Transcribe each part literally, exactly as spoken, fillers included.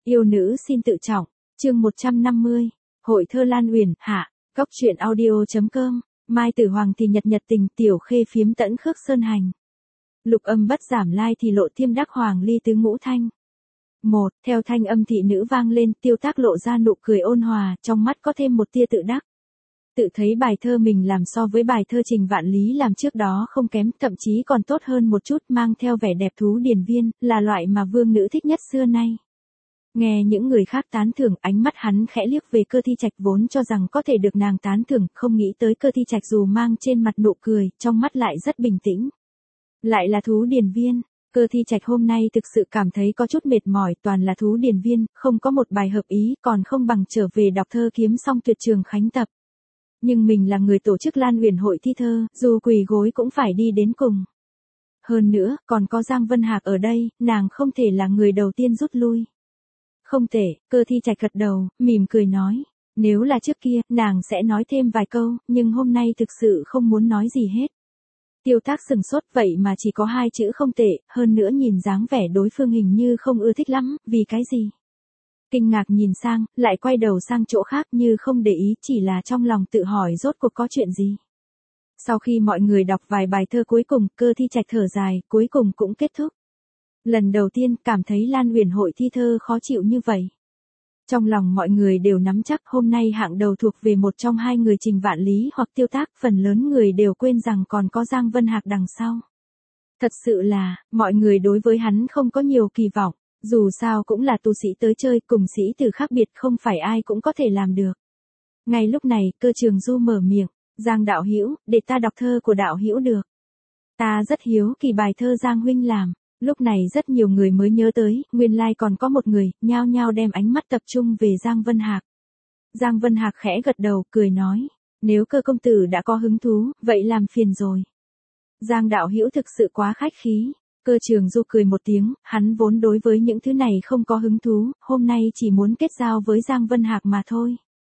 Yêu nữ xin tự trọng, chương một trăm năm mươi, Hội thơ Lan Uyển, hạ, Góc truyện audio.com, Mai Tử Hoàng thì nhật nhật tình, Tiểu Khê phiếm tẫn khước sơn hành. Lục âm bất giảm lai thì lộ thiêm đắc hoàng ly tứ ngũ thanh. Một, theo thanh âm thị nữ vang lên, Tiêu Tác lộ ra nụ cười ôn hòa, trong mắt có thêm một tia tự đắc. Tự thấy bài thơ mình làm so với bài thơ Trình Vạn Lý làm trước đó không kém, thậm chí còn tốt hơn một chút, mang theo vẻ đẹp thú điển viên, là loại mà vương nữ thích nhất xưa nay. Nghe những người khác tán thưởng, ánh mắt hắn khẽ liếc về Cơ Thi Trạch, vốn cho rằng có thể được nàng tán thưởng, không nghĩ tới Cơ Thi Trạch dù mang trên mặt nụ cười, trong mắt lại rất bình tĩnh. Lại là thú điển viên. Cơ Thi Trạch hôm nay thực sự cảm thấy có chút mệt mỏi, toàn là thú điển viên, không có một bài hợp ý, còn không bằng trở về đọc thơ kiếm xong tuyệt trường khánh tập. Nhưng mình là người tổ chức Lan Uyển hội thi thơ, dù quỳ gối cũng phải đi đến cùng. Hơn nữa, còn có Giang Vân Hạc ở đây, nàng không thể là người đầu tiên rút lui. Không thể, Cơ Thi Trạch gật đầu, mỉm cười nói. Nếu là trước kia, nàng sẽ nói thêm vài câu, nhưng hôm nay thực sự không muốn nói gì hết. Tiêu Tác sừng sốt, vậy mà chỉ có hai chữ không tệ, hơn nữa nhìn dáng vẻ đối phương hình như không ưa thích lắm, vì cái gì? Kinh ngạc nhìn sang, lại quay đầu sang chỗ khác như không để ý, chỉ là trong lòng tự hỏi rốt cuộc có chuyện gì. Sau khi mọi người đọc vài bài thơ cuối cùng, Cơ Thi Trạch thở dài, cuối cùng cũng kết thúc. Lần đầu tiên cảm thấy Lan Uyển hội thi thơ khó chịu như vậy. Trong lòng mọi người đều nắm chắc hôm nay hạng đầu thuộc về một trong hai người Trình Vạn Lý hoặc Tiêu Tác, phần lớn người đều quên rằng còn có Giang Vân Hạc đằng sau. Thật sự là, mọi người đối với hắn không có nhiều kỳ vọng, dù sao cũng là tu sĩ tới chơi, cùng sĩ tử khác biệt, không phải ai cũng có thể làm được. Ngay lúc này, Cơ Trường Du mở miệng, Giang đạo hữu, để ta đọc thơ của đạo hữu được. Ta rất hiếu kỳ bài thơ Giang huynh làm. Lúc này rất nhiều người mới nhớ tới, nguyên lai còn có một người, nhao nhao đem ánh mắt tập trung về Giang Vân Hạc. Giang Vân Hạc khẽ gật đầu, cười nói, nếu Cơ công tử đã có hứng thú, vậy làm phiền rồi. Giang đạo hữu thực sự quá khách khí. Cơ Trường Du cười một tiếng, hắn vốn đối với những thứ này không có hứng thú, hôm nay chỉ muốn kết giao với Giang Vân Hạc mà thôi.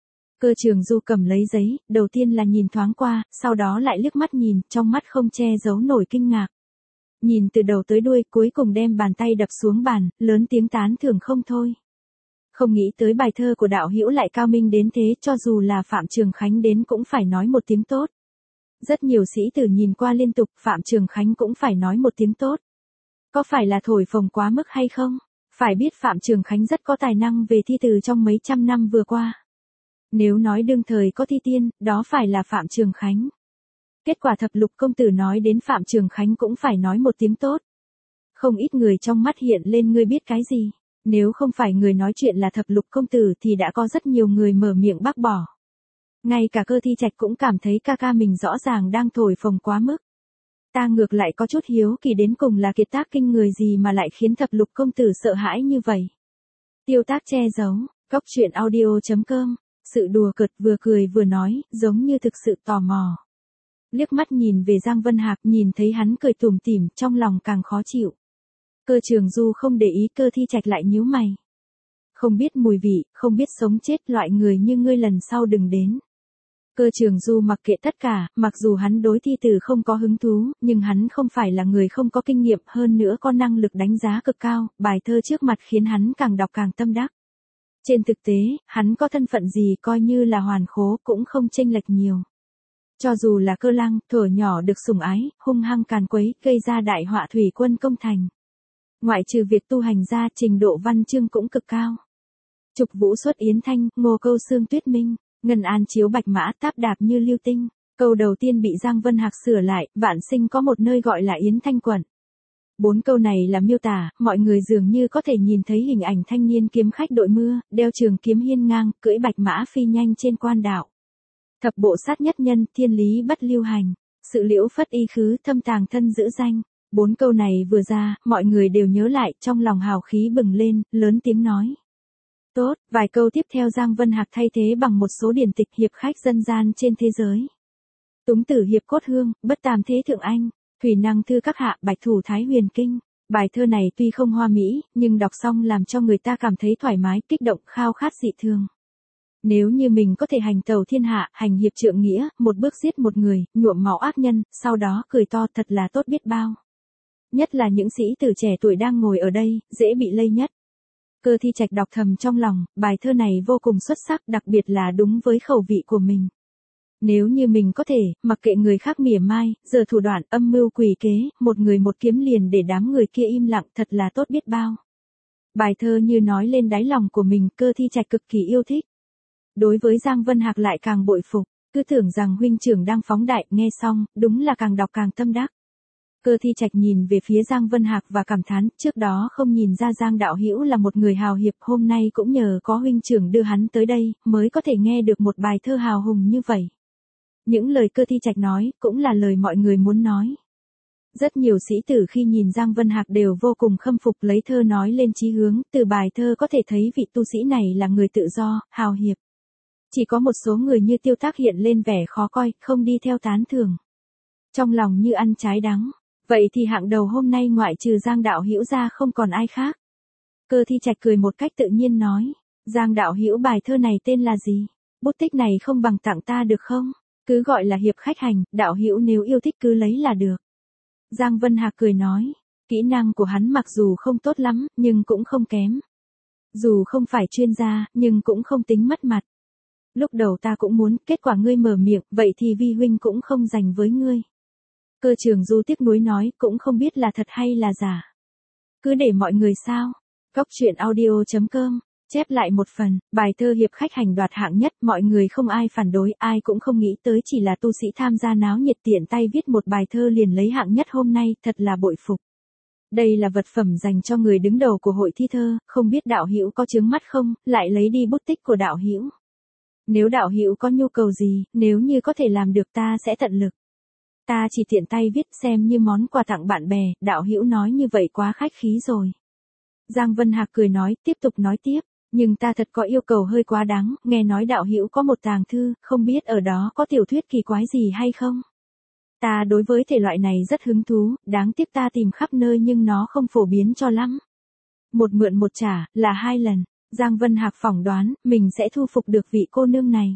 Cơ Trường Du cầm lấy giấy, đầu tiên là nhìn thoáng qua, sau đó lại liếc mắt nhìn, trong mắt không che giấu nổi kinh ngạc. Nhìn từ đầu tới đuôi, cuối cùng đem bàn tay đập xuống bàn, lớn tiếng tán thưởng không thôi. Không nghĩ tới bài thơ của đạo hữu lại cao minh đến thế, cho dù là Phạm Trường Khánh đến cũng phải nói một tiếng tốt. Rất nhiều sĩ tử nhìn qua liên tục, Phạm Trường Khánh cũng phải nói một tiếng tốt. Có phải là thổi phồng quá mức hay không? Phải biết Phạm Trường Khánh rất có tài năng về thi từ trong mấy trăm năm vừa qua. Nếu nói đương thời có thi tiên, đó phải là Phạm Trường Khánh. Kết quả Thập Lục công tử nói đến Phạm Trường Khánh cũng phải nói một tiếng tốt. Không ít người trong mắt hiện lên ngươi biết cái gì. Nếu không phải người nói chuyện là Thập Lục công tử thì đã có rất nhiều người mở miệng bác bỏ. Ngay cả Cơ Thi Trạch cũng cảm thấy ca ca mình rõ ràng đang thổi phồng quá mức. Ta ngược lại có chút hiếu kỳ đến cùng là kiệt tác kinh người gì mà lại khiến Thập Lục công tử sợ hãi như vậy. Tiêu Tác che giấu, Góc truyện audio.com, sự đùa cợt vừa cười vừa nói, giống như thực sự tò mò. Liếc mắt nhìn về Giang Vân Hạc, nhìn thấy hắn cười tủm tỉm, trong lòng càng khó chịu. Cơ Trường Du không để ý, Cơ Thi Trạch lại nhíu mày. Không biết mùi vị, không biết sống chết, loại người như ngươi lần sau đừng đến. Cơ Trường Du mặc kệ tất cả, mặc dù hắn đối thi từ không có hứng thú, nhưng hắn không phải là người không có kinh nghiệm, hơn nữa có năng lực đánh giá cực cao, bài thơ trước mặt khiến hắn càng đọc càng tâm đắc. Trên thực tế, hắn có thân phận gì coi như là hoàn khố cũng không chênh lệch nhiều. Cho dù là Cơ Lăng, thuở nhỏ được sủng ái, hung hăng càn quấy, gây ra đại họa thủy quân công thành. Ngoại trừ việc tu hành ra, trình độ văn chương cũng cực cao. Trục vũ xuất Yến Thanh, Ngô câu xương Tuyết Minh, Ngân An chiếu Bạch Mã, Táp đạp như lưu tinh. Câu đầu tiên bị Giang Vân Hạc sửa lại, vạn sinh có một nơi gọi là Yến Thanh quận. Bốn câu này là miêu tả, mọi người dường như có thể nhìn thấy hình ảnh thanh niên kiếm khách đội mưa, đeo trường kiếm hiên ngang, cưỡi bạch mã phi nhanh trên quan đạo. Thập bộ sát nhất nhân, thiên lý bất lưu hành. Sự liễu phất y khứ, thâm tàng thân giữ danh. Bốn câu này vừa ra, mọi người đều nhớ lại, trong lòng hào khí bừng lên, lớn tiếng nói. Tốt, vài câu tiếp theo Giang Vân Hạc thay thế bằng một số điển tịch hiệp khách dân gian trên thế giới. Túng tử hiệp cốt hương, bất tam thế thượng anh, thủy năng thư các hạ, bạch thủ thái huyền kinh. Bài thơ này tuy không hoa mỹ, nhưng đọc xong làm cho người ta cảm thấy thoải mái, kích động, khao khát dị thường. Nếu như mình có thể hành tàu thiên hạ, hành hiệp trượng nghĩa, một bước giết một người, nhuộm máu ác nhân, sau đó cười to, thật là tốt biết bao. Nhất là những sĩ tử trẻ tuổi đang ngồi ở đây, dễ bị lây nhất. Cơ Thi Trạch đọc thầm trong lòng, bài thơ này vô cùng xuất sắc, đặc biệt là đúng với khẩu vị của mình. Nếu như mình có thể, mặc kệ người khác mỉa mai, giờ thủ đoạn âm mưu quỷ kế, một người một kiếm liền để đám người kia im lặng, thật là tốt biết bao. Bài thơ như nói lên đáy lòng của mình, Cơ Thi Trạch cực kỳ yêu thích. Đối với Giang Vân Hạc lại càng bội phục, cứ tưởng rằng huynh trưởng đang phóng đại, nghe xong, đúng là càng đọc càng tâm đắc. Cơ Thi Trạch nhìn về phía Giang Vân Hạc và cảm thán, trước đó không nhìn ra Giang đạo hữu là một người hào hiệp, hôm nay cũng nhờ có huynh trưởng đưa hắn tới đây, mới có thể nghe được một bài thơ hào hùng như vậy. Những lời Cơ Thi Trạch nói, cũng là lời mọi người muốn nói. Rất nhiều sĩ tử khi nhìn Giang Vân Hạc đều vô cùng khâm phục, lấy thơ nói lên chí hướng, từ bài thơ có thể thấy vị tu sĩ này là người tự do, hào hiệp. Chỉ có một số người như Tiêu Tác hiện lên vẻ khó coi, không đi theo tán thưởng. Trong lòng như ăn trái đắng. Vậy thì hạng đầu hôm nay ngoại trừ Giang đạo hữu ra không còn ai khác. Cơ Thi Trạch cười một cách tự nhiên nói. Giang đạo hữu, bài thơ này tên là gì? Bút tích này không bằng tặng ta được không? Cứ gọi là hiệp khách hành, đạo hữu nếu yêu thích cứ lấy là được. Giang Vân Hạc cười nói. Kỹ năng của hắn mặc dù không tốt lắm, nhưng cũng không kém. Dù không phải chuyên gia, nhưng cũng không tính mất mặt. Lúc đầu ta cũng muốn, kết quả ngươi mở miệng, vậy thì vi huynh cũng không dành với ngươi. Cơ Trường Du tiếc nuối nói, cũng không biết là thật hay là giả. Cứ để mọi người sao. Góc truyện audio chấm com, chép lại một phần, bài thơ hiệp khách hành đoạt hạng nhất, mọi người không ai phản đối, ai cũng không nghĩ tới chỉ là tu sĩ tham gia náo nhiệt tiện tay viết một bài thơ liền lấy hạng nhất hôm nay, thật là bội phục. Đây là vật phẩm dành cho người đứng đầu của hội thi thơ, không biết đạo hữu có chướng mắt không, lại lấy đi bút tích của đạo hữu. Nếu đạo hữu có nhu cầu gì, nếu như có thể làm được ta sẽ tận lực. Ta chỉ tiện tay viết xem như món quà tặng bạn bè, đạo hữu nói như vậy quá khách khí rồi. Giang Vân Hạc cười nói, tiếp tục nói tiếp, nhưng ta thật có yêu cầu hơi quá đáng, nghe nói đạo hữu có một tàng thư, không biết ở đó có tiểu thuyết kỳ quái gì hay không? Ta đối với thể loại này rất hứng thú, đáng tiếc ta tìm khắp nơi nhưng nó không phổ biến cho lắm. Một mượn một trả, là hai lần, Giang Vân Hạc phỏng đoán, mình sẽ thu phục được vị cô nương này.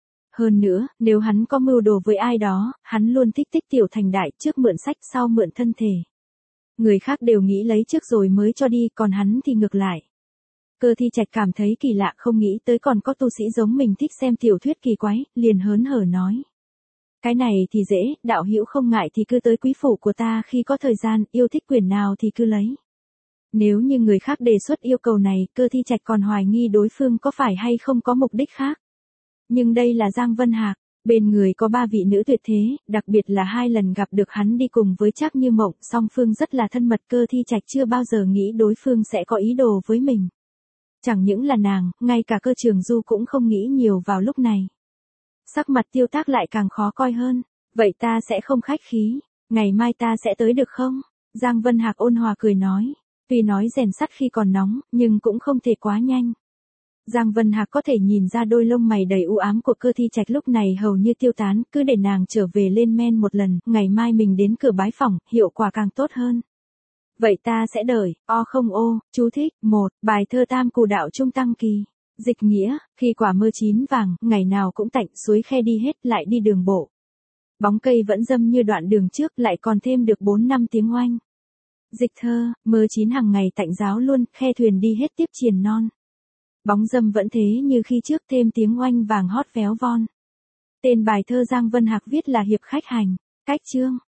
Hơn nữa, nếu hắn có mưu đồ với ai đó, hắn luôn thích tích tiểu thành đại, trước mượn sách sau mượn thân thể. Người khác đều nghĩ lấy trước rồi mới cho đi, còn hắn thì ngược lại. Cơ Thi Trạch cảm thấy kỳ lạ, không nghĩ tới còn có tu sĩ giống mình thích xem tiểu thuyết kỳ quái, liền hớn hở nói. Cái này thì dễ, đạo hữu không ngại thì cứ tới quý phủ của ta khi có thời gian, yêu thích quyển nào thì cứ lấy. Nếu như người khác đề xuất yêu cầu này, Cơ Thi Trạch còn hoài nghi đối phương có phải hay không có mục đích khác. Nhưng đây là Giang Vân Hạc, bên người có ba vị nữ tuyệt thế, đặc biệt là hai lần gặp được hắn đi cùng với Trác Như Mộng, song phương rất là thân mật. Cơ Thi Trạch chưa bao giờ nghĩ đối phương sẽ có ý đồ với mình. Chẳng những là nàng, ngay cả Cơ Trường Du cũng không nghĩ nhiều vào lúc này. Sắc mặt Tiêu Tác lại càng khó coi hơn, vậy ta sẽ không khách khí, ngày mai ta sẽ tới được không? Giang Vân Hạc ôn hòa cười nói, tuy nói rèn sắt khi còn nóng, nhưng cũng không thể quá nhanh. Giang Vân Hạc có thể nhìn ra đôi lông mày đầy u ám của Cơ Thi Trạch lúc này hầu như tiêu tán, cứ để nàng trở về lên men một lần, ngày mai mình đến cửa bái phỏng, hiệu quả càng tốt hơn. Vậy ta sẽ đợi, o không ô, chú thích, một, bài thơ Tam Cù Đạo Trung Tăng Kỳ. Dịch nghĩa, khi quả mơ chín vàng, ngày nào cũng tạnh, suối khe đi hết, lại đi đường bộ. Bóng cây vẫn râm như đoạn đường trước, lại còn thêm được bốn năm tiếng oanh. Dịch thơ, mơ chín hàng ngày tạnh giáo luôn, khe thuyền đi hết tiếp triền non. Bóng dâm vẫn thế như khi trước, thêm tiếng oanh vàng hót véo von. Tên bài thơ Giang Vân Hạc viết là hiệp khách hành, cách chương.